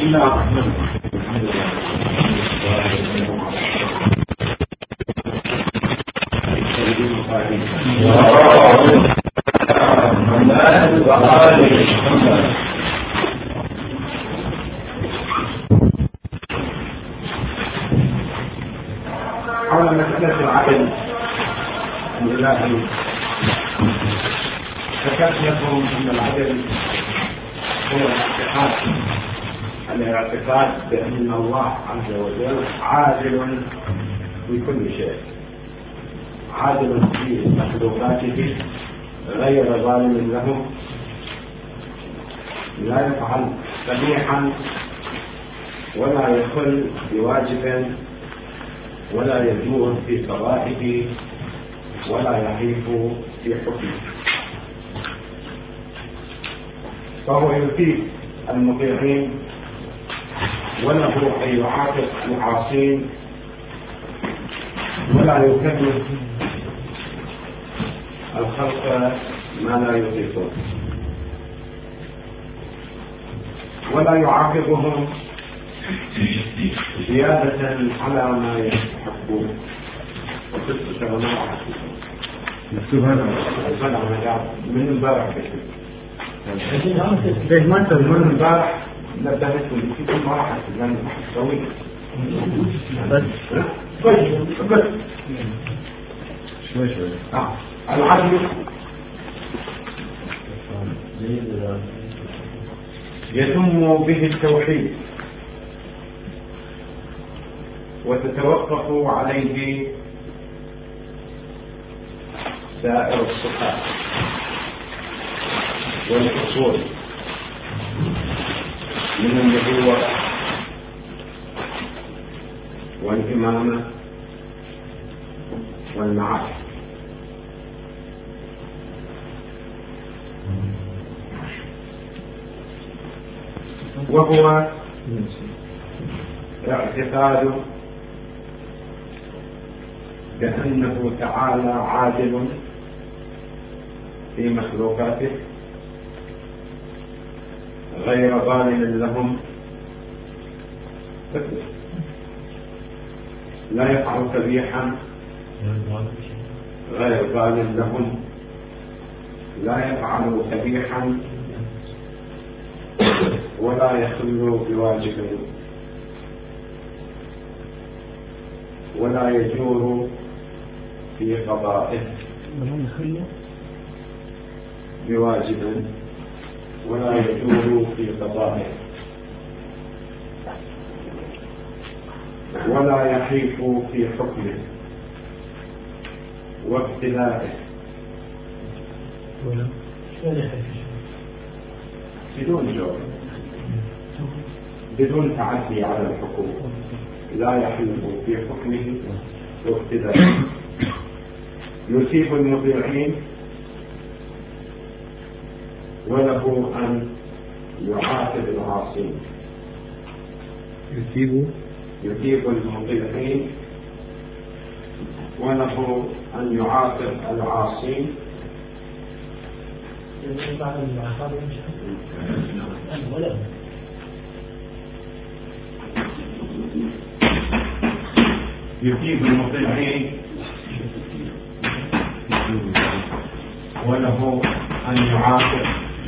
الله الرحمن الرحيم. الحمد لله. حول مسألة العدل الإلهي ذكرت لكم أن العدل هو الاعتقاد بأن الله عز وجل عادل في كل شيء، عادل في مخلوقاته غير ظالم لهم، لا يفعل قبيحا ولا يخل بواجب ولا يجور في قضائه ولا يحيف في حكمه، فهو يثيب المطيعين وله أن يعاقب العاصين ولا يكلف الخلق ما لا يطيقون ولا يعاقبهم زيادة على ما يستحقون. وقصة وما مكتوب هذا من امبارح من امبارح نبهتكم في كل واحد لأن طويل بس شوي العدل يتم به التوحيد وتتوقف عليه سائر الصفات والأصول من النبوة والإمامة والمعارف، وهو اعتقاد بأنه تعالى عادل في مخلوقاته غير ظالم لهم، لا يفعل قبيحا غير ظالم لهم، لا يفعل قبيحا ولا يخل بواجب ولا يجور في قضائه بواجب ولا يجور في قضائه ولا يحيف في حكمه وابتلائه بدون جور، بدون تعدي على الحقوق، لا يحيف في حكمه وابتلائه، يثيب المطيعين وله أن يعاقب العاصين، يثيب المطيعين وله أن يعاقب العاصين يثيب المطيعين وله أن يعاقب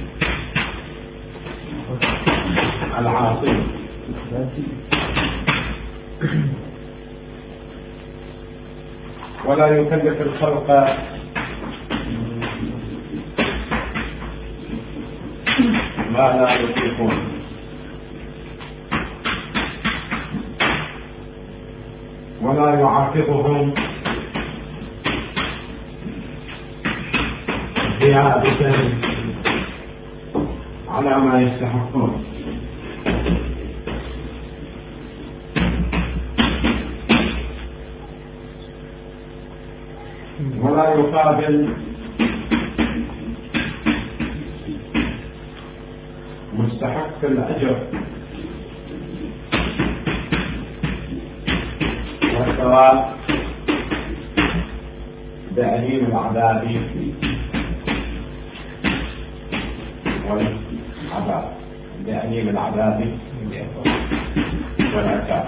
العاصين ولا يكلف الخلق ما لا يطيقون ولا يعاقبهم زيادة على ما يستحقون ولا يقابل مستحق الأجر والثواب بأليم العذاب والعذاب بأليم العذاب والعقاب.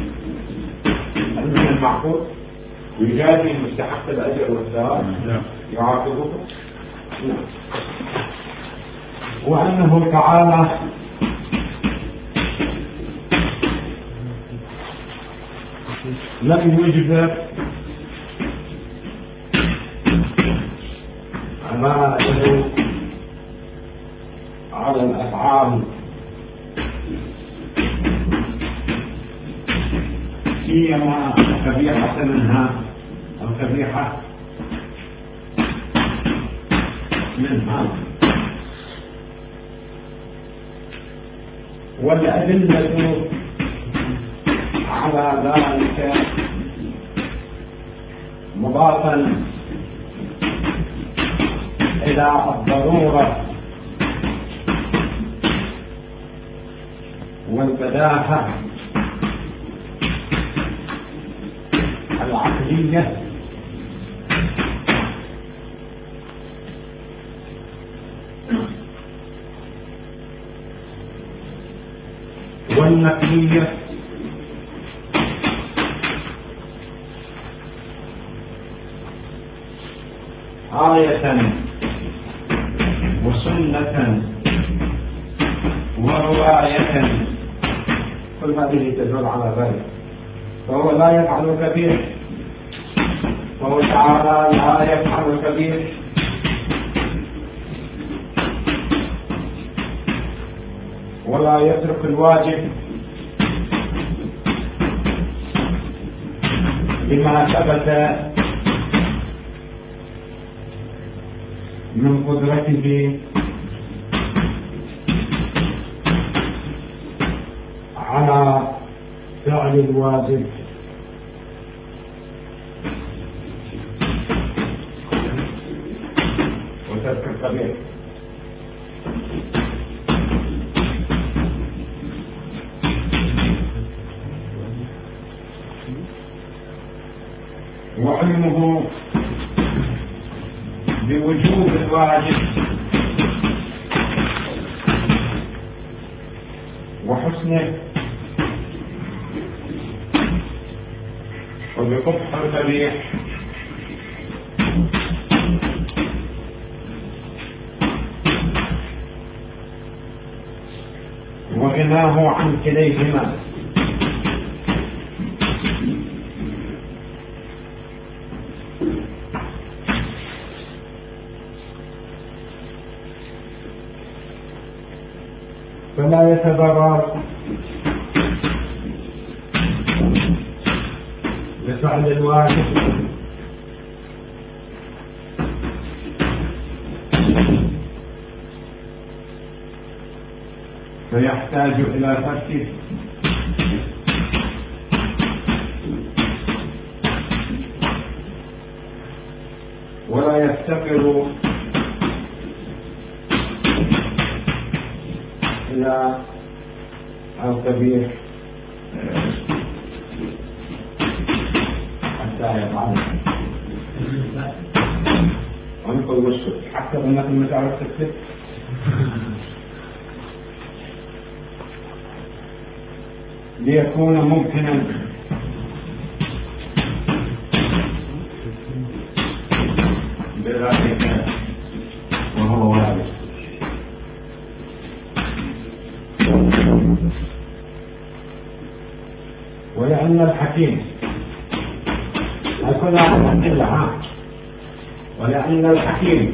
هل من المعقول يجازي مستحق الأجر والثواب يعاقبه؟ نعم. وأنه تعالى لم يجبر عباده على الأفعال سيما كبيحة منها أو كبيحة منها، والأدلة على ذلك مضافا إلى الضرورة والبداهة العقلية والنقلية آية وسنة ورواية، كل هذه تدل على ذلك. فهو لا يفعل كبير، وهو تعالى لا يفعل كبير، ولا يترك الواجب بما ثبت من قدرته على فعل الواجب. وترك الكبير. وعلمه بوجوب الواجب وحسنه وبقبح القبيح وغناه عن كليهما، فلا يتضرر بفعل الواجب فيحتاج إلى تركه، ولا يفتقر إلى الكبير حتى يفعله. ونقول وشك حتى أنك ما تعرف تكتب ليكون ممكنا بذلك وهو واجب. ولأن الحكيم هكذا أدلة، ولأن الحكيم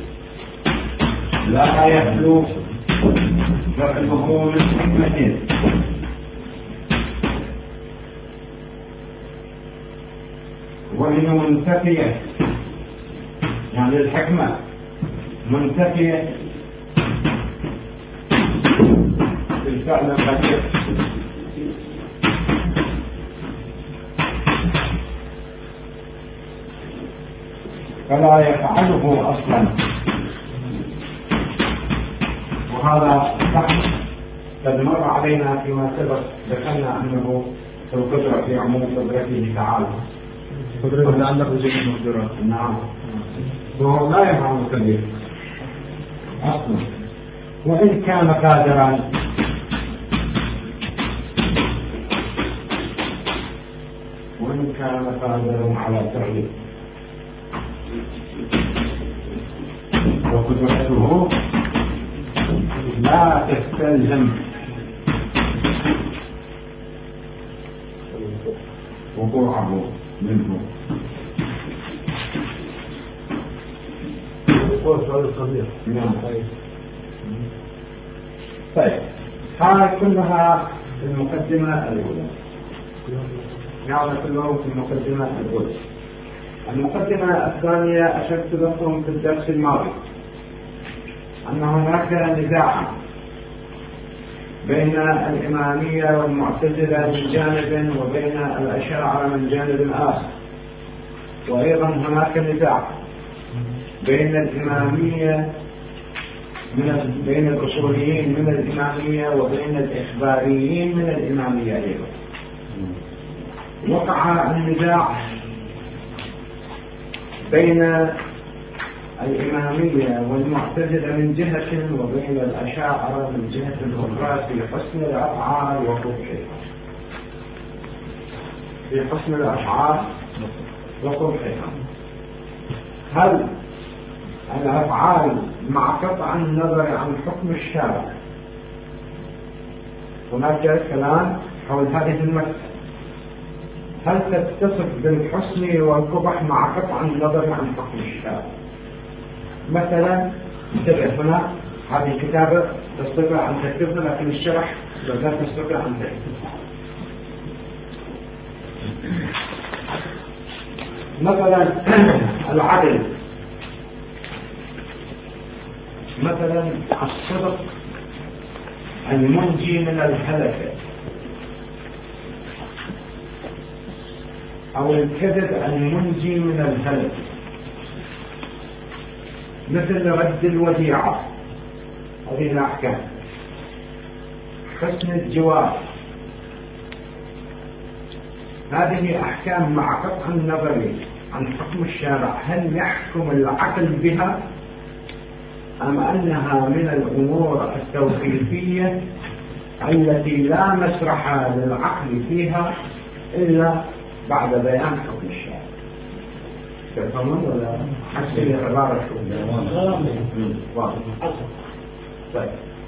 لا يخلو فعله من حكمة، وهي منتفية، يعني الحكمة منتفية بالفعل الخطير، فلا يفعله أصلا. وهذا بحث قد مر علينا فيما سبق، ذكرنا أنه القدرة في عموم قدرته تعالى، قدرة لعله جميع المقدرات. نعم، وهو لا يفعل كبير أصلا، وإن كان قادرا كان قادرا على فعله، وقدرته لا تستلزم وقوعه منه. نعم. طيب هذه كلها في المقدمة الأولى. هذا كله في المقدمة الأولى. المقدمة الثانية أشرت لكم في الدرس الماضي أن هناك نزاعا بين الإمامية والمعتزلة من جانب وبين الأشاعرة من جانب آخر، وأيضا هناك نزاع بين الإمامية بين الأصوليين من الإمامية وبين الإخباريين من الإمامية أيضا. وقع النزاع بين الإمامية والمعتزلة من جهة وبين الأشاعرة من جهة أخرى في حسن الأفعال وقبحها، في حسن الأفعال وقبحها. هل الأفعال مع قطع النظر عن حكم الشارع؟ هناك كلام حول هذه المسألة، هل تتصف بالحسن والقبح مع قطع النظر عن حكم الشارع؟ مثلا انتبه هنا، هذه الكتابة تستطيع أن تكتبها لكن الشرح لا تستطيع أن تكتبها. مثلا العدل، مثلا الصدق المنجي من الهلكة، أو الكذب المنجي من الهلكة، مثل رد الوديعة، هذه الأحكام. حسن الجوار، هذه أحكام مع قطع النظر عن حكم الشارع. هل يحكم العقل بها أم أنها من الأمور التوقيفية التي لا مسرح للعقل فيها إلا بعد بيان حكم الشارع؟ تفهمون ولا حسن العبارة واضح؟ طيب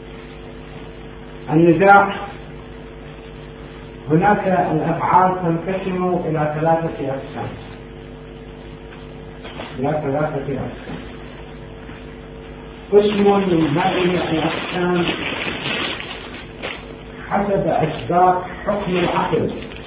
النزاع، هناك الأفعال تنقسم إلى ثلاثة أقسام، قسم من هذه الأقسام حسب أسباب حكم العقل،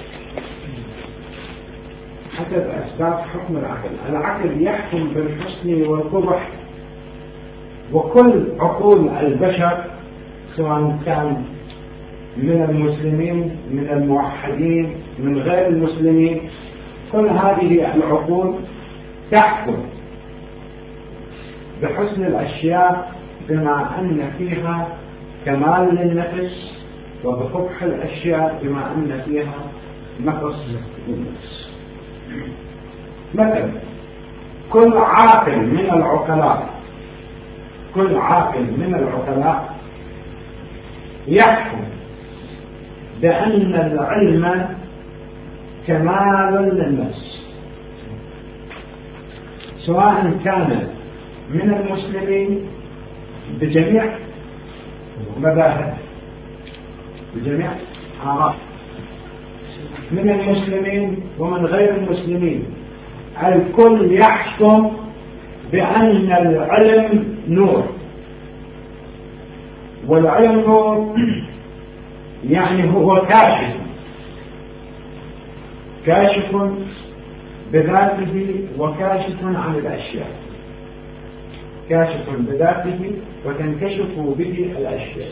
العقل يحكم بالحسن والقبح، وكل عقول البشر سواء كان من المسلمين من الموحدين من غير المسلمين، كل هذه العقول تحكم بحسن الأشياء بما أن فيها كمال للنفس، وبقبح الأشياء بما أن فيها نقص للنفس. مثلا كل عاقل من العقلاء يحكم بأن العلم كمال للنفس، سواء كان من المسلمين بجميع مذاهب بجميع آراء، من المسلمين ومن غير المسلمين، الكل يحكم بأن العلم نور، والعلم نور يعني هو كاشف بذاته وكاشف عن الأشياء، كاشف بذاته وتنكشف به الأشياء.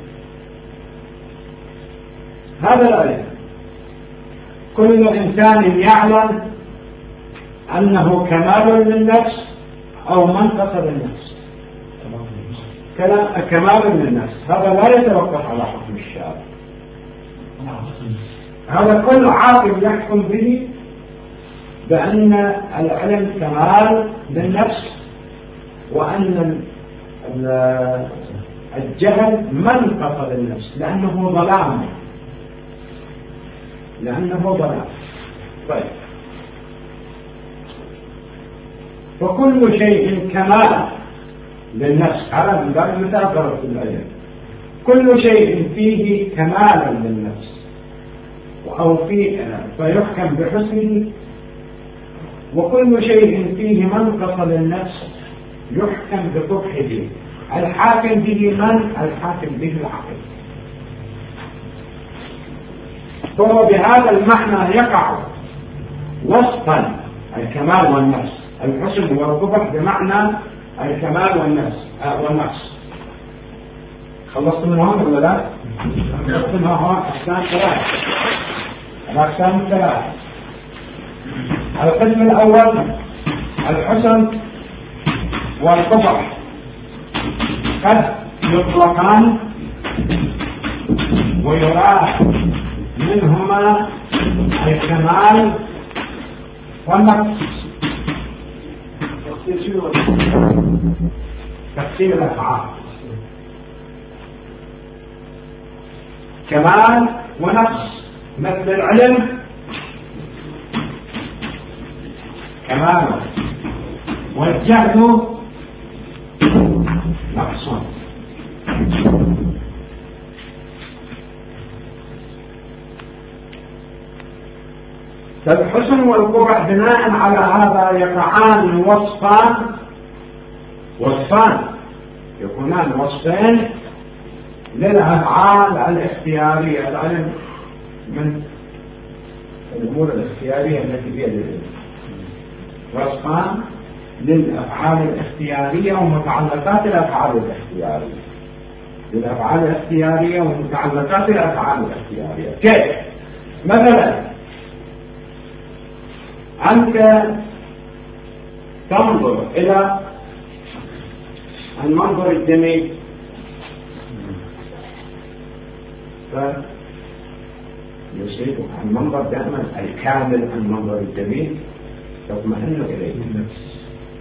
هذا العلم كل إنسان يعلم أنه كمال للنفس أو منقص للنفس، كمال للنفس، هذا لا يتوقف على حكم الشارع، هذا كل عاقل يحكم به بأن العلم كمال للنفس، وأن الجهل منقص للنفس لأنه ظلام. طيب فكل شيء كمال للنفس، هذا من باب المتأخرة في العلم، كل شيء فيه كمالا للنفس أو فيحكم بحسنه، وكل شيء فيه منقص للنفس يحكم بقبحه. الحاكم به من؟ الحاكم به العقل. فهو بهذا المعنى يقع وسطا الكمال والنفس، الحسن والقبح بمعنى الكمال والنفس. خلصت من هون ولا لا؟ نقسمها هون أقسام ثلاث. الأقسام الثلاث: القسم الأول الحسن والقبح قد يطلقان ويراد منهما الكمال والنقص. تقسيم الأفعال كمال ونقص، مثل العلم كمال والجهل نقص. فالحسن والقبح بناء على هذا يقعان وصفان يكونان وصفين للأفعال الاختيارية. العلم من الأمور الاختيارية التي بيد العلم، وصفان للأفعال الاختيارية ومتعلقات الأفعال الاختيارية، للأفعال الاختيارية ومتعلقات الأفعال الاختيارية. كيف؟ مثلا أنت تنظر إلى المنظر الجميل فيصيبك المنظر دائما الكامل، المنظر الجميل تطمئن إليه النفس.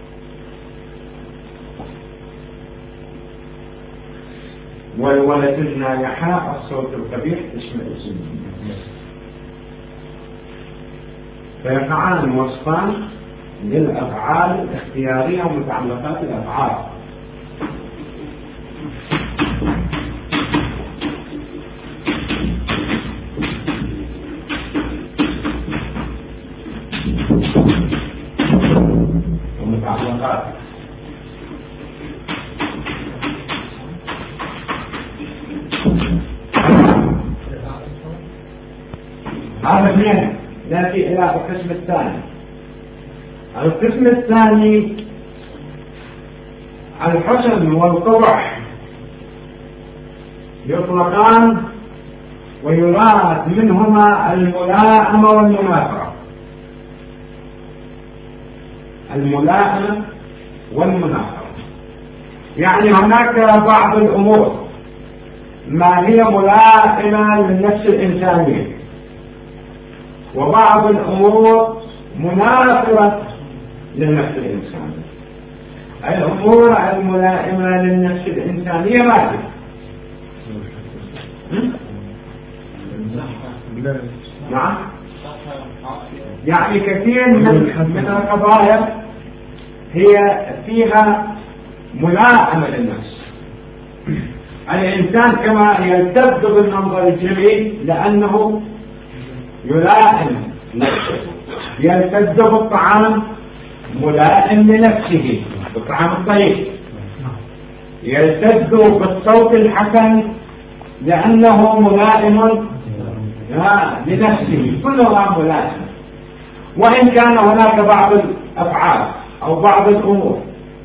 والولد الناجحاء الصوت القبيح تشمئز النفس. فيقعان وصفان للأفعال الاختيارية ومتعلقات الأفعال. ومتعلقات هذا اثنين. نأتي إلى القسم الثاني. القسم الثاني الحسن والقبح يطلقان ويراد منهما الملائمة والمنافرة. الملائمة والمنافرة يعني هناك بعض الأمور ما هي ملائمة للنفس الإنسانية، وبعض الأمور منافرة للنفس الإنسانية. الأمور الملائمة للنفس الإنسانية ما هي؟ نعم، يعني كثير من القضايا هي فيها ملائمة للنفس. الإنسان كما يلتذ بالمنظر الجميل لأنه يلائم نفسه، يلتذ بالطعام ملائم لنفسه بالطعام الطيب، يلتذ بالصوت الحسن لأنه ملائم لنفسه، كلها ملائم. وإن كان هناك بعض الأفعال أو بعض الأمور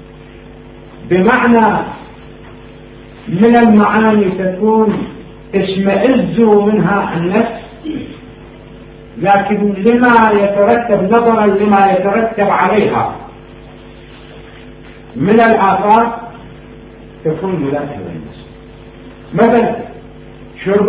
بمعنى من المعاني تكون تشمئز منها النفس، لكن لما يترتب نظرا لما يترتب عليها من الآثار تكون ملائمة للنفس. مثلا شرب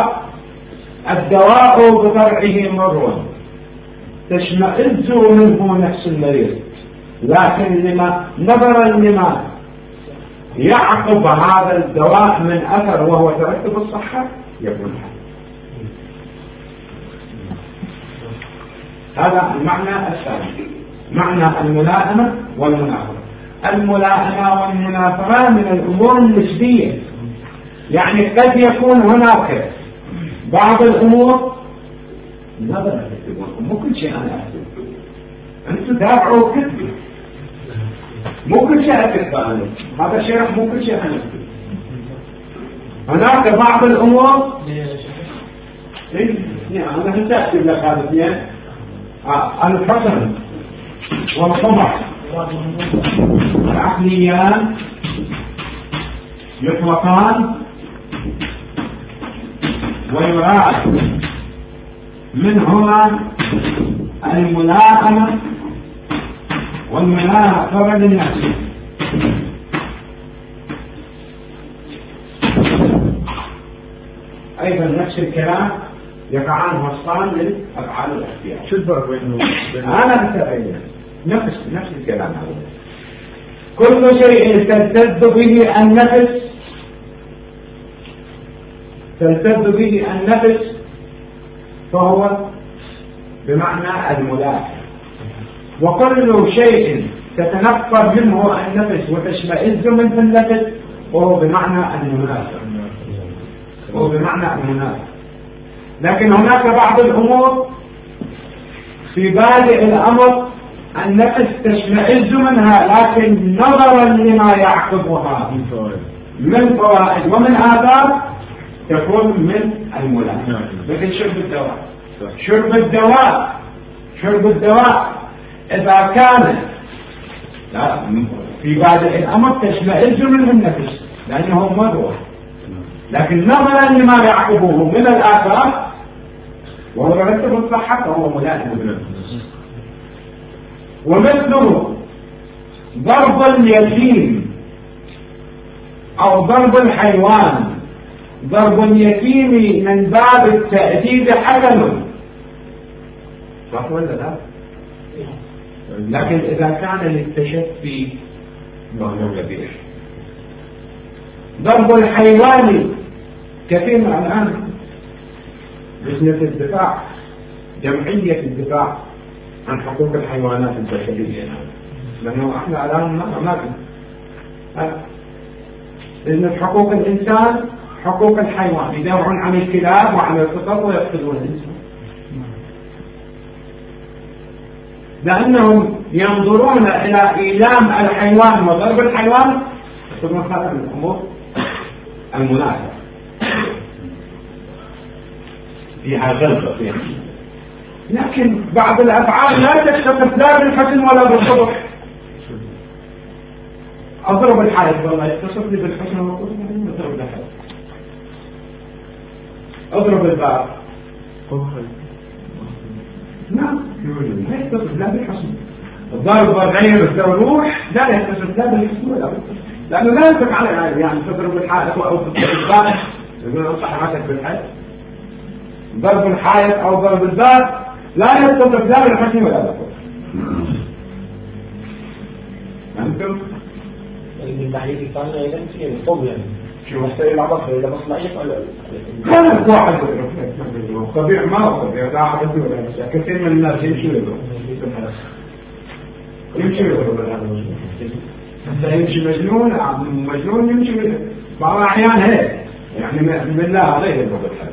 الدواء بطبعه مر تشمئز منه نفس المريض، لكن نظرا لما يعقب هذا الدواء من أثر وهو ترتب الصحة يكون حل. هذا المعنى الثاني. معنى الملائمة والمنافرة. الملائمة والمنافرة من الأمور النسبية، يعني قد يكون هناك بعض الأمور ماذا تكتبون؟ مو كل شيء أنا أكتب، أنتم تابعوا كتبي، مو كل شيء أكتب أنا، هذا شرح مو كل شيء أنا أكتب. هناك بعض الأمور أنا كنت أكتب لك هذا الاثنين، الحسن والقبح العقليان يطلقان ويراد منهما الملائمة والمنافرة للنفس. أيضا نفس الكلام يقعان وصفان للأفعال الاختيار. شو الفرق بينهم؟ أنا بتبين نفس الكلام هذا. كل شيء تلتذ به النفس فهو بمعنى الملائمة، وكل شيء تتنفر منه النفس وتشمئز منه النفس وهو بمعنى المنافر. لكن هناك بعض الأمور في بادئ الأمر النفس تشمئز منها، لكن نظرا لما يعقبها من فوائد ومن آثار تكون من الملائمة. مثل شرب الدواء إذا كان في بادئ الأمر تشمئز منه النفس لأنه مضر، لكن نظرا لما يعقبه من الآثار وهو يرتب الصحة فهو ملائم. ومثله ضرب اليتيم أو ضرب الحيوان. ضرب اليتيم من باب التأديب حسن، صح ولا لا؟ لكن إذا كان للتشفي فهو قبيح. ضرب الحيوان كثير الآن لجنة الدفاع، جمعية الدفاع عن حقوق الحيوانات البشرية، لأنه احنا الآن ما لجنة حقوق الإنسان حقوق الحيوان يدافعون عن الكلاب وعن القطط ويقتلون الإنسان، لأنهم ينظرون إلى إيلام الحيوان وضرب الحيوان ثم هذا من الأمور المناسبة فيها غلطة فيها. لكن بعض الأفعال لا تتصف لا بالحسن ولا بالقبح. أضرب الحائط والله يتصف لي بالحسن والقبح، أضرب الحائط. أضرب الباب نعم لا يتصف لا بالحسن. الضرب غير الروح لا يتصف لا بالحسن ولا بالقبح، لأنه لا يصف على يعني تضرب الحائط أو تضرب الباب يقول أنصح عاتك بالحائط. ضرب الحائط أو ضرب الباب لا يتصف لا بالحسن ولا بالقبح. أنتم التحليل الثاني أيضا في الطب يعني شو مسائل عبقرة إذا مصنعية ولا كانت واحد طبيعي ما هو طبيعي لا عبد ولا مشاء. كثير من الناس يمشي مجنون يمشي بعض الأحيان هيك يعني من الله عليه يضرب الحد.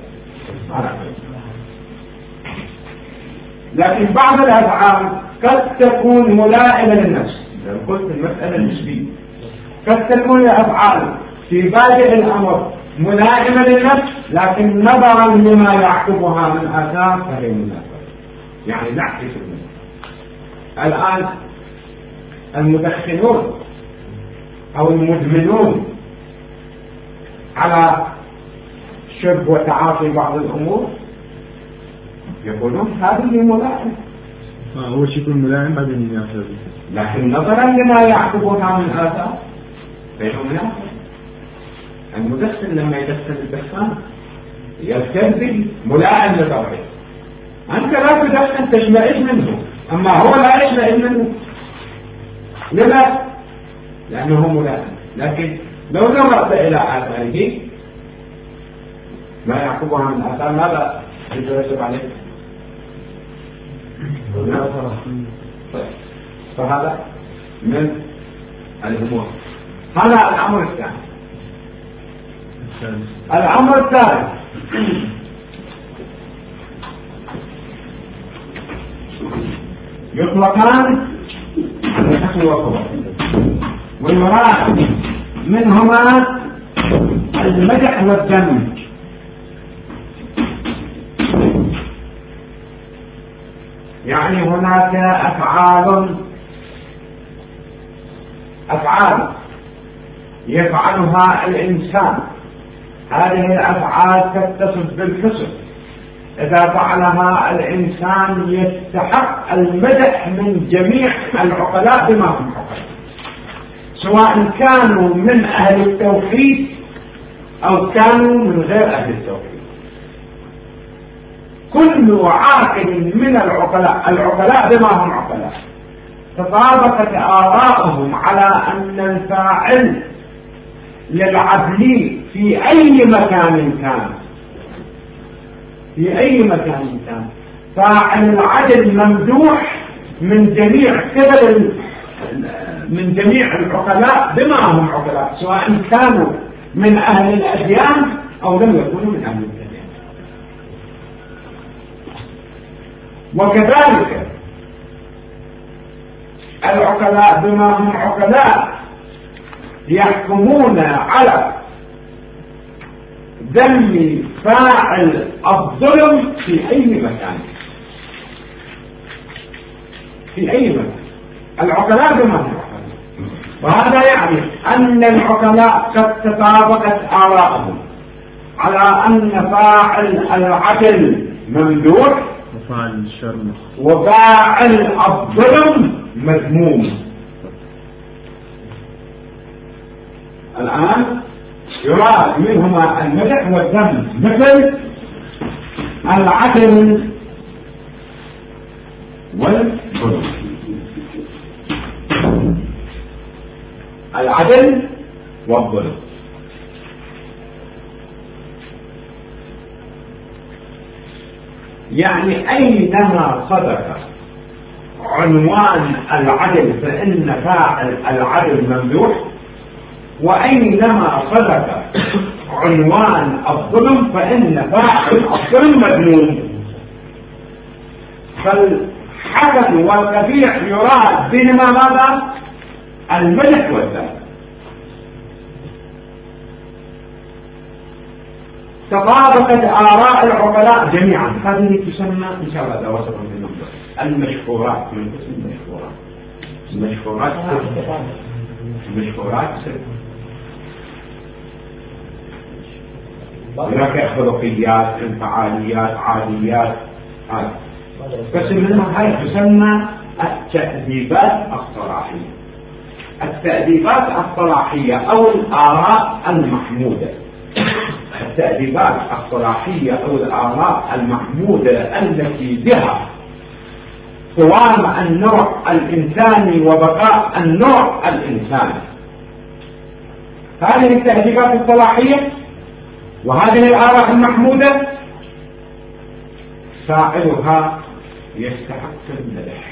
لكن بعض الأفعال قد تكون ملائمة للنفس. قلت المسألة نسبية، قد تكون الأفعال في بادئ الأمر ملائمة للنفس لكن نظرا لما يعقبها من آثار فهي منافرة، يعني نعكس المسألة. الآن المدخنون أو المدمنون على شرب وتعاطي بعض الأمور يقولون هذه ملائمة. هو شيء يكون ملائم بعدين ينافر، لكن نظرا لما يعقبها من آثار فهي منافرة. المدخن لما يدخن الدخان يرتد ملائم لطبعه. أنت لا تدخن تشمئز منه، أما هو لا يشمئز منه. لماذا؟ لأنه ملائم. لكن لو نظرت إلى آثاره ما يعقبها من آثار ماذا يترتب عليه؟ فهذا من الأمور. هذا الأمر الثاني. الأمر الثالث يطلقان الحكم والخبر، والمراد منهما المدح والذم. يعني هناك أفعال يفعلها الإنسان، هذه الأفعال تتصف بالحسن، إذا فعلها الإنسان يستحق المدح من جميع العقلاء بما هم عقلاء، سواء كانوا من أهل التوحيد أو كانوا من غير أهل التوحيد. كل عاقل من العقلاء بما هم عقلاء تطابقت آراءهم على أن الفاعل للعدل في أي مكان كان فاعل العدل ممدوح من جميع العقلاء بما هم عقلاء، سواء كانوا من أهل الأديان أو لم يكونوا من أهل الأديان. وكذلك العقلاء بما هم عقلاء يحكمون على ذم فاعل الظلم في أي مكان. العقلاء بما هم عقلاء، وهذا يعني أن العقلاء قد تطابقت آراءهم على أن فاعل العدل ممدوح وفاعل الظلم مذموم. الآن يراد منهما المدح والذم، مثل العدل والظلم. العدل والظلم يعني أينما صدق عنوان العدل فإن فاعل العدل ممدوح، وأينما صدق عنوان الظلم فإن فاعل الظلم مذموم. فالحسن والقبيح يراد بهما ماذا؟ المدح والذم. تطابقت آراء العقلاء جميعا. هذه تسمى إن شاء الله دراسة في النظر المشهورات، من اسم المشهورات هناك خلقيات، انفعاليات، عاديات، بس منها هاي تسمى التأديبات الصلاحية. التأديبات الصلاحية أو الآراء المحمودة. التأديبات الصلاحية أو الآراء المحمودة التي بها قوام النوع الإنساني وبقاء النوع الإنساني. هذه التأديبات الصلاحية وهذه الآراء المحمودة فاعلها يستحق المدح.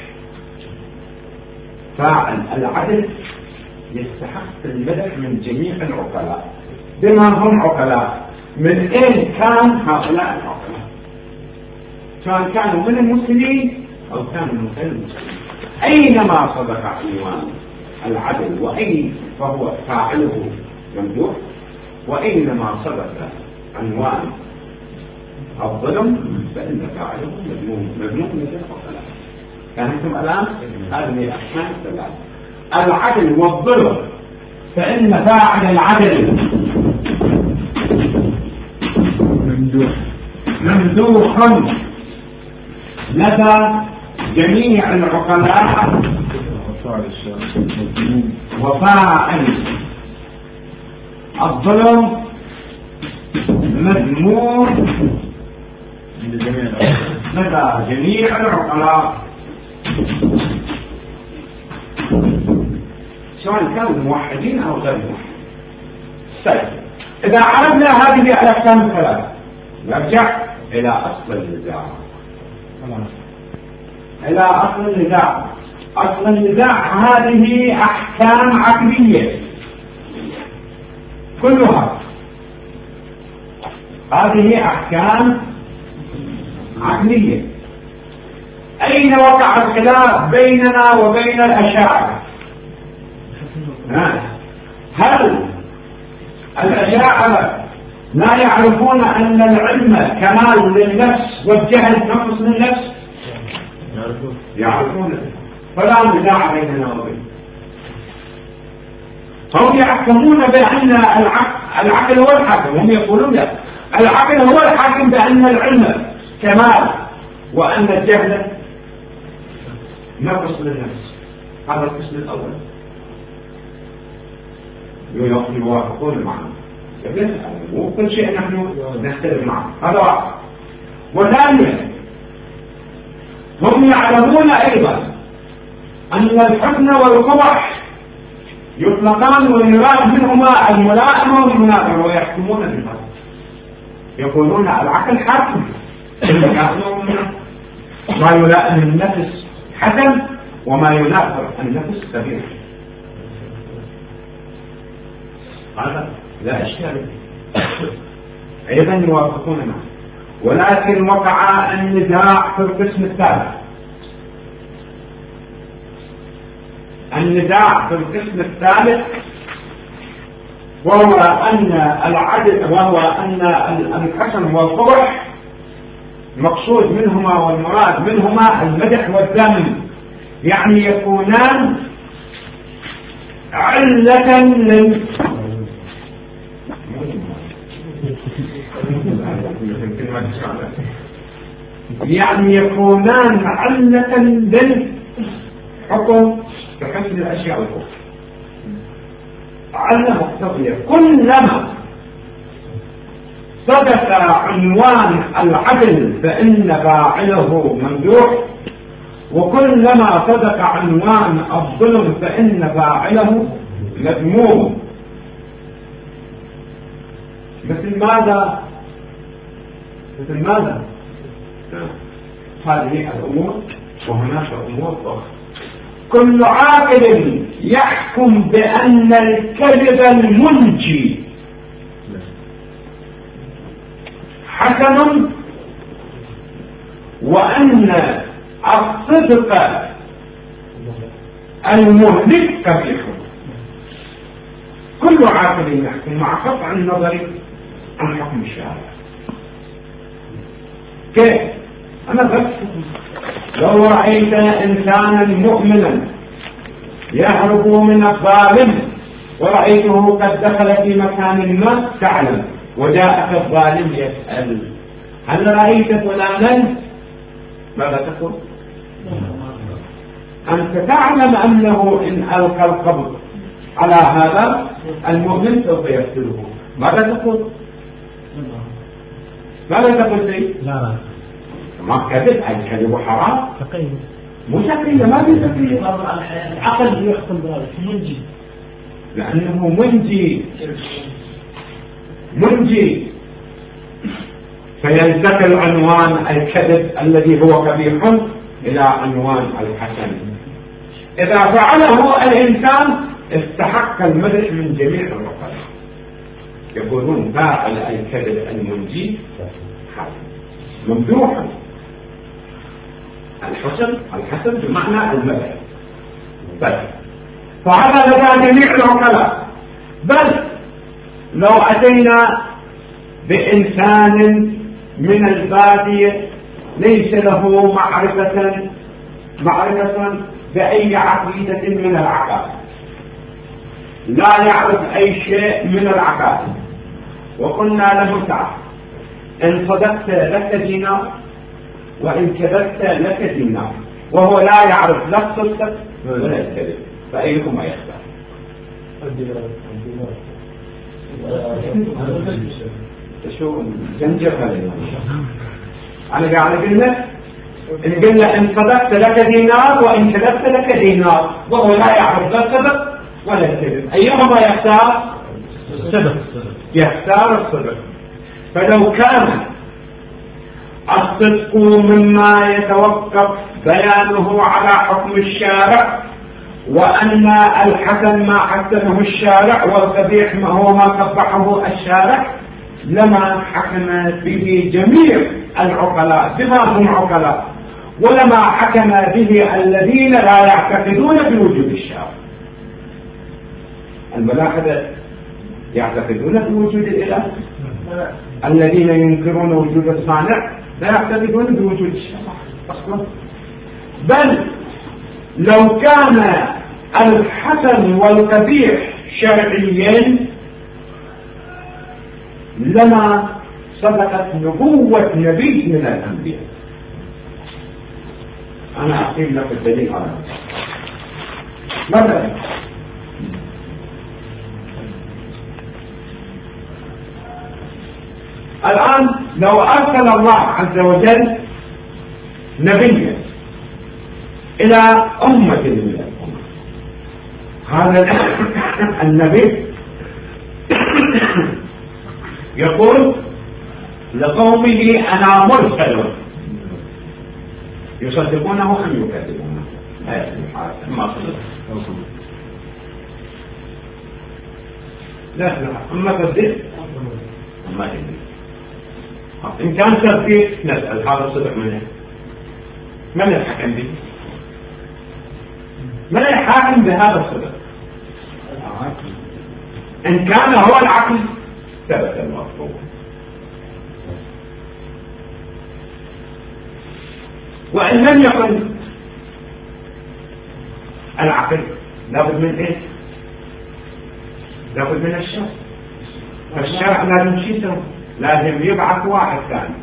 فاعل العدل يستحق المدح من جميع العقلاء بما هم عقلاء، من أين كان هؤلاء العقلاء، سواء كانوا من المسلمين أو كانوا من غير المسلمين. أينما صدق عنوان العدل وأين فهو فاعله ممدوح، وأينما صدق عنوان الظلم فإن فاعله مذموم من العقلاء. فهمتم الآن؟ هذه الأحكام الثلاثة: العدل والظلم فإن فاعل العدل ممدوح لدى جميع العقلاء، وفاعل الظلم مذموم لدى جميع العقلاء، سواء كانوا موحدين أو غير موحدين. طيب، إذا عرفنا هذه الأحكام الثلاثة نرجع إلى أصل النزاع. أصل النزاع هذه أحكام عقلية كلها، هذه أحكام عقلية. أين وقع الخلاف بيننا وبين الأشاعرة؟ هل الأشاعرة لا يعرفون أن العلم كمال للنفس والجهل نقص للنفس؟ يعرفون، فلا نزاع بيننا وبينهم. هم يحكمون بأن العقل هو الحاكم، هم يقولون لا، العقل هو الحاكم بأن العلم كمال وأن الجهل نقص للنفس. هذا القسم الأول يوافقون معنا، وكل شيء نحن نختلف معه، هذا واحد. وثانيا هم يعلمون أيضا أن الحسن والقبح يطلقان ويراد منهما الملائمة والمناظرة، ويحكمون بهذا، يقولون العقل حاكم، ما يلائم النفس حسن وما ينافر النفس كبير. هذا لا إشكال، أيضا يوافقون معه. ولكن وقع النزاع في القسم الثالث، النزاع في القسم الثالث وهو أن العدل، وهو أن الحسن والقبح المقصود منهما والمراد منهما المدح والذم، يعني يكونان علة يعني يكونان علة للحكم بحسن الأشياء الأخرى، علة مقتضية. كلما صدق عنوان العدل فإن فاعله ممدوح، وكلما صدق عنوان الظلم فإن فاعله مذموم. مثل ماذا؟ هذه الأمور، وهناك أمور أخرى. كل عاقل يحكم بأن الكذب المنجي حسن وأن الصدق المهلك قبيح. كل عاقل يحكم مع قطع النظر عن حكم الشارع. كيف؟ أنا بس لو رأيت إنسانا مؤمنا يهرب من الظالم ورأيته قد دخل في مكان ما تعلم، وجاءك الظالم يسأل هل رأيت فلانا؟ ماذا تقول؟ أنت تعلم أنه إن ألقى القبض على هذا المؤمن سوف يقتله. ماذا تقول؟ ماذا تقول لي؟ لا ما كذب، الكذب حرام. مو سقية، ما في سقية. العقل يحكم بذلك منجي، لأنه منجي فينتقل عنوان الكذب الذي هو قبيح إلى عنوان الحسن. إذا فعله الإنسان استحق المدح من جميع الرقبات. يقولون فاعل الكذب المنجي ممدوحا. الحسن بمعنى المدح بل، فهذا لدى جميع العقلاء. بل لو أتينا بإنسان من البادية ليس له معرفة بأي عقيدة من العقائد، لا يعرف أي شيء من العقائد، وقلنا له تعال إن صدقت لك دينار وإن كذبت لك دينار، وهو لا يعرف لا الصدق ولا الكذب، فأيهما يختار؟ شو زنجر هذا؟ أنا قاعد أقول لك إن صدقت لك دينار وإن كذبت لك دينار، وهو لا يعرف لا الصدق ولا الكذب، أيهما يختار؟ الصدق. يختار الصدق. فلو كان الصدق مما يتوقف بيانه على حكم الشارع، وأن الحسن ما حسنه الشارع والقبيح ما هو ما قبحه الشارع، لما حكم به جميع العقلاء بما هم عقلاء، ولما حكم به الذين لا يعتقدون بوجود الشارع. الملاحدة يعتقدون بوجود الإله، الذين ينكرون وجود الصانع لا يعتقدون بوجود الشارع أصلا. بل لو كان الحسن والقبيح شرعيين لما صدقت نبوة نبي من الأنبياء. أنا أقيم لك الدليل على مثلا الآن لو أرسل الله عز وجل نبيا إلى أمة من الأمم، هذا النبي يقول لقومه أنا مرسل، يصدقونه أم يكذبونه؟ لا أما تصديق أما تكذيب. إن كان تصديق نسأل هذا الصدق منه، من الحكم به؟ من الحاكم بهذا الصدق؟ إن كان هو العقل ثبت المطلوب، وإن لم يكن العقل لابد من إيه؟ لابد من الشرع، والشرع لازم شيء، لازم يبعث واحد ثاني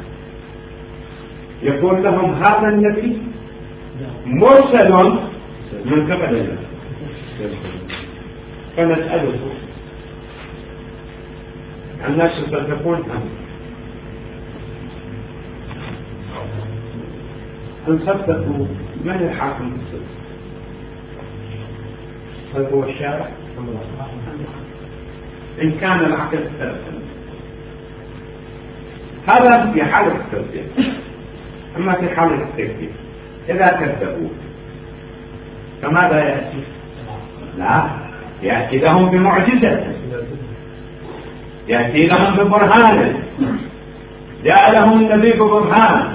يقول لهم هذا النبي مرسل من قبل الله، فنسأله الناس يصدقون أن صدقوا من الحاكم بالصدق؟ هل هو الشارع؟ إن كان العقل ثلاثا هذا في حالة التصديق. أما في حالة التكذيب إذا كذبوا فماذا يأتي؟ لا، يأتي لهم بمعجزة، يأتي لهم ببرهان، جاء لهم النبي ببرهان،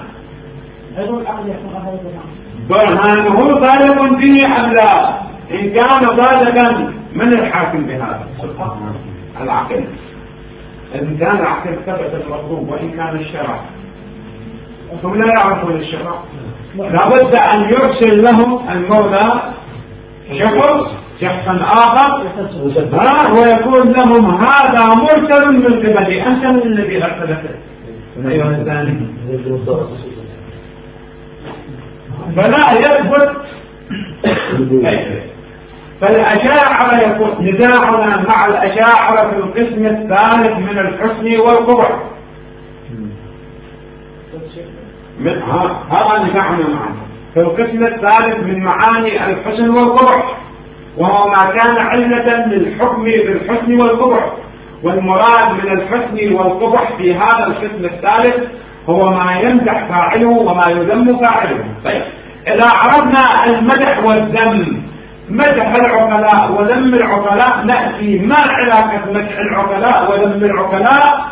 برهانه صادق فيه أم لا؟ إن كان صادقا من الحاكم بهذا؟ العقل. إن كان العقل ثبت المطلوب، وإن كان الشرع هم لا يعرفون الشرع، لابد أن يرسل لهم المولى شخصا آخر ويقول لهم هذا مرسل من قبلي، أنت من الذي أرسلته أيها الثاني؟ فلا يثبت. فالأشاعرة يقول نزاعنا مع الأشاعرة في القسم الثالث من الحسن والقبح، هذا نزاعنا معه في القسم الثالث من معاني الحسن والقبح، وهو ما كان علة للحكم بالحسن والقبح. والمراد من الحسن والقبح في هذا القسم الثالث هو ما يمدح فاعله وما يذم فاعله. طيب إذا عرفنا المدح والذم، مدح العقلاء وذم العقلاء، نأتي ما علاقة مدح العقلاء وذم العقلاء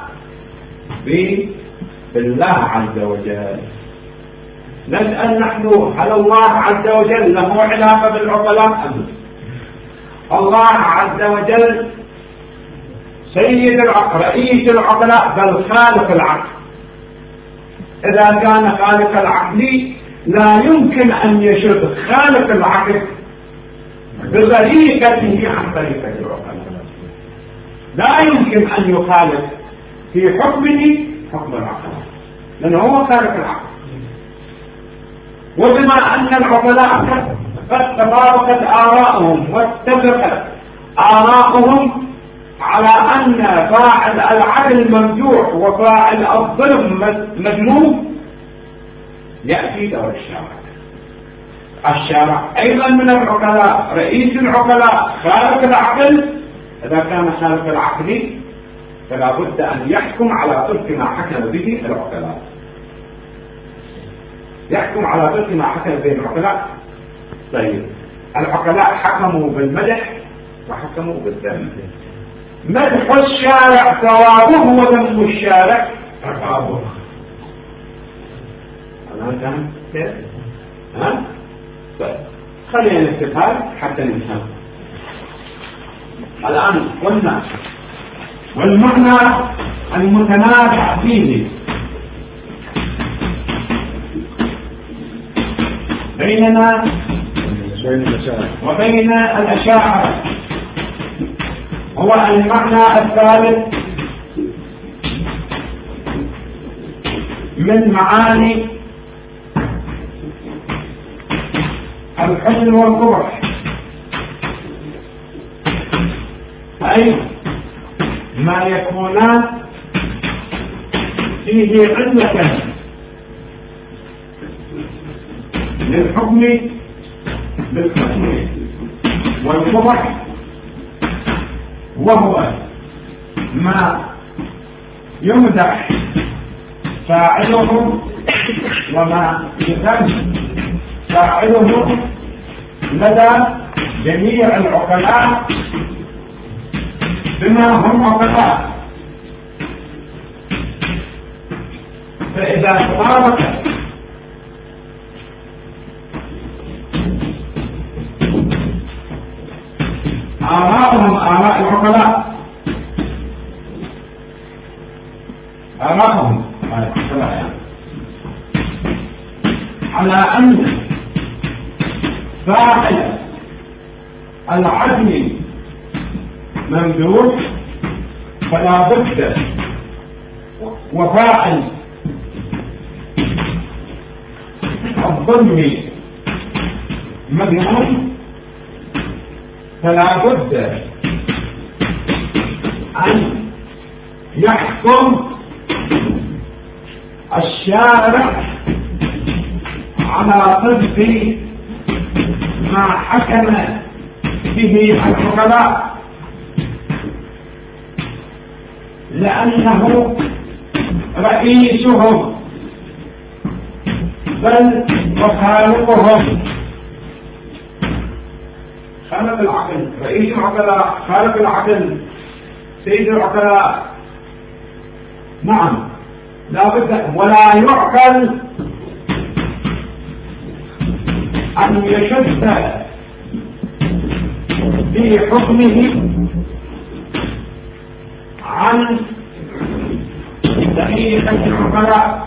بالله عز وجل؟ نسأل نحن هل الله عز وجل له علاقة بالعقلاء أم؟ الله عز وجل سيد العقل رئيس العقلاء بل خالق العقل. إذا كان خالق العقل لا يمكن أن يشد خالق العقل بطريقته عن طريقة العقلاء، لا يمكن أن يخالف في حكمه حكم العقل لأنه هو خالق العقل. وبما أن العقلاء قد تفارقت آراءهم واتفقت آراءهم على أن فاعل العدل ممدوح وفاعل الظلم مذموم، يأتي دور الشارع. الشارع أيضا من العقلاء، رئيس العقلاء، خالق العقل. إذا كان خالق العقل فلا بد أن يحكم على طرق ما حكم به العقلاء. يحكم على ضد ما حكم بين العقلاء. طيب العقلاء حكموا بالمدح وحكموا بالذم. مدح الشارع ثوابه وذم الشارع عقابه. الآن فهم كيف؟ ها؟ طيب خلينا نستفاد حتى نفهم. الآن قلنا والمعنى المتنازع فيه بيننا وبين الأشاعرة هو المعنى الثالث من معاني الحزن والقبح، أي ما يكونان فيه علة للحكم بالحكم والقبح، وهو ما يمدح فاعله وما يذم فاعله لدى جميع العقلاء بما هم عقلاء. فإذا تطابقت آراءهم آراء العقلاء، آراءهم على أن فاعل العدل ممدوح، فلا بد وفاعل الظلم مذموم، فلا بد أن يحكم الشارع على طبق ما حكم به العقلاء، لأنه رئيسهم بل وخالقهم. خالق العقل، رئيس العقلاء، خالق العقل، سيد العقلاء. نعم لا بد ولا يعقل أن يشد في حكمه عن دقيقة العقلاء،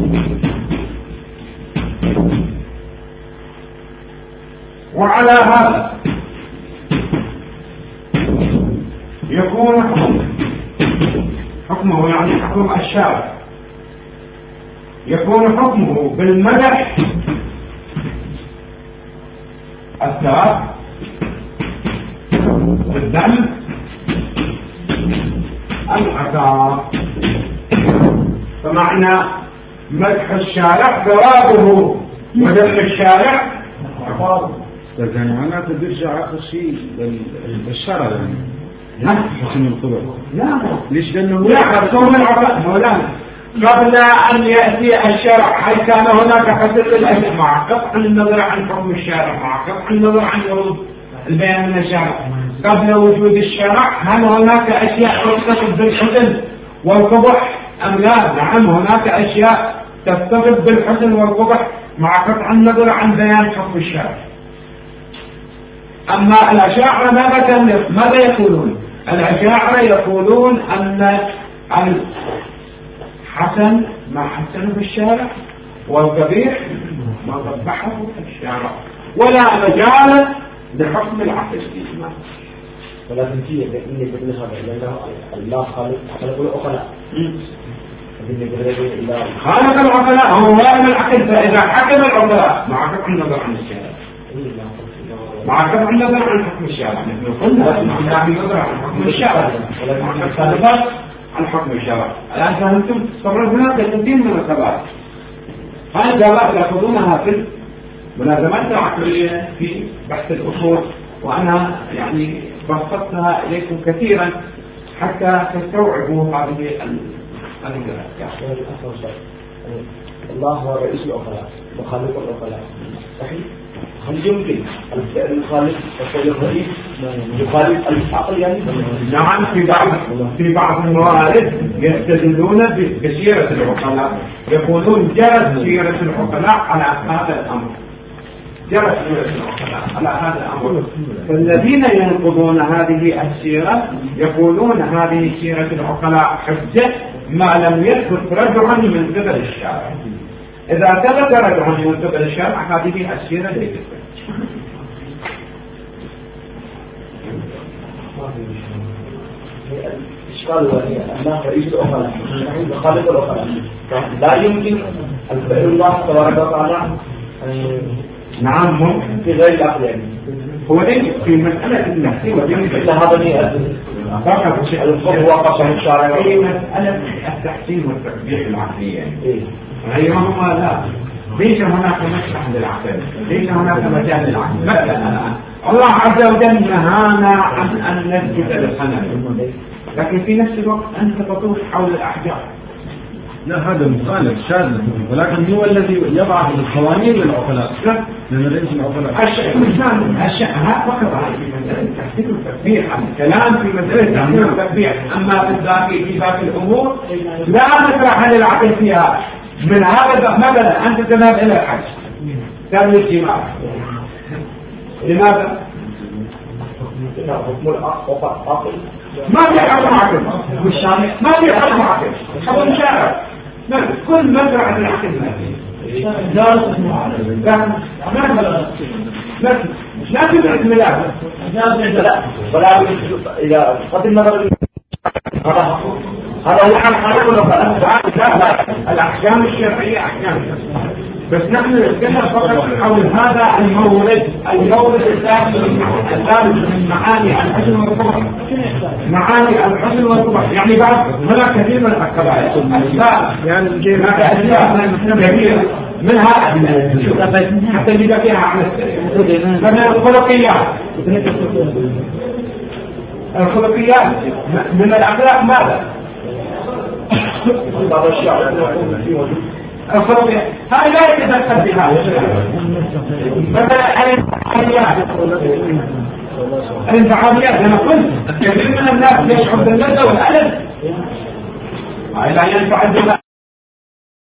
وعلى هذا يكون حكمه يعني حكم الشارع يكون حكمه بالمدح الثواب، بالذم العقاب. فمعنى مدح الشارع ثوابه وذم الشارع عقابه. لكن معناته بيرجع آخر شيء للشرع يعني. لا حسن القبح. لا ليش؟ لأنه لا حكم العقاب مولانا قبل أن يأتي الشرع، هل كان هناك حدث الأهل مع قطع النظر عن حكم الشارع، مع قطع النظر عن ورود البيان من الشارع؟ قبل وجود الشرع هل هناك أشياء تتصف بالحسن والقبح أم لا؟ نعم هناك أشياء تتصف بالحسن والقبح مع قطع النظر عن بيان حكم الشارع. أما الأشاعرة ماذا يقولون؟ الأشاعرة يقولون أن الحسن ما حسنه الشارع والقبيح ما قبحه الشارع، ولا مجال لحكم العقل فيهما. ولكن في بالنسبة لهذا لأنه الله خالق العقلاء، خالق العقلاء هو واهم العقل، فإذا حكم العقلاء مع قطع النظر عن الشارع، مع قطع النظر عن حكم الشارع، نحن قلنا مع النظر عن حكم الشارع عن حكم الشرع. الآن فهمتم؟ صار هناك كثير من الخبائث، هذه الخبائث تأخذونها في الملازمات العقلية في بحث الأصول، وأنا يعني بسطتها إليكم كثيرا حتى تستوعبوا هذه الله هو رئيس العقلاء وخالق العقلاء، صحيح؟ هل يمكن الفعل الخالق وفعل الرئيس يخالف العقل يعني؟ نعم، في بعض الموارد يستدلون بسيرة العقلاء، يقولون جرت سيرة العقلاء على هذا الأمر، جرت سيرة العقلاء على هذا الأمر. فالذين ينقضون هذه السيرة يقولون هذه سيرة العقلاء حجة ما لم يثبت رجعا من قبل الشارع. إذا ثبت رجعا من قبل الشارع هذه السيرة ليست. الإشكال هو أن رئيس العقلاء خالق العقلاء لا يمكن أن فعل الله تبارك وتعالى نعم ممكن في غير العقل يعني. هو ليس في مسألة التحسين إلا هذا في مسألة التحسين والتقبيح العقلية غيرهما لا. ليس هناك مسرح للعقل، ليس هناك مجال للعقل. مثلا الله عز وجل نهانا عن أن نسجد للصنم، لكن في نفس الوقت أنت تطوف حول الأحجار. لا، هذا مخالف شاذ، ولكن هو الذي يضع القوانين للعقلاء، لأن رئيس العقلاء الشيء هذا فقط في مسألة التحسين والتقبيح، الكلام في مسألة التحسين والتقبيح. أما في باقي الأمور لا مسرح للعقل فيها. من هذا مثلا أنت تذهب إلى الحج تعمل اجتماع، لماذا؟ ما في حكم عقل، ما في حكم عقل، حكم شارع. كل مسرح للعقل لا تبعد ملاك ولا إذا قد النظر هذا هو حق لا الأحكام الشرعية أحكام، بس نحن نتكلم فقط حول هذا المورد الثالث من معاني الحسن والقبح. معاني الحسن والقبح يعني بعد هناك كثير من القضايا يعني كثيرة منها حتى اللي فيها عن الخلقيات من الأخلاق ماذا؟ الخلقيات هذا لا يتدخل بها. مثلا الانفعاليات أنا قلت كثير من الناس يشعر باللذة والألم لا ينفع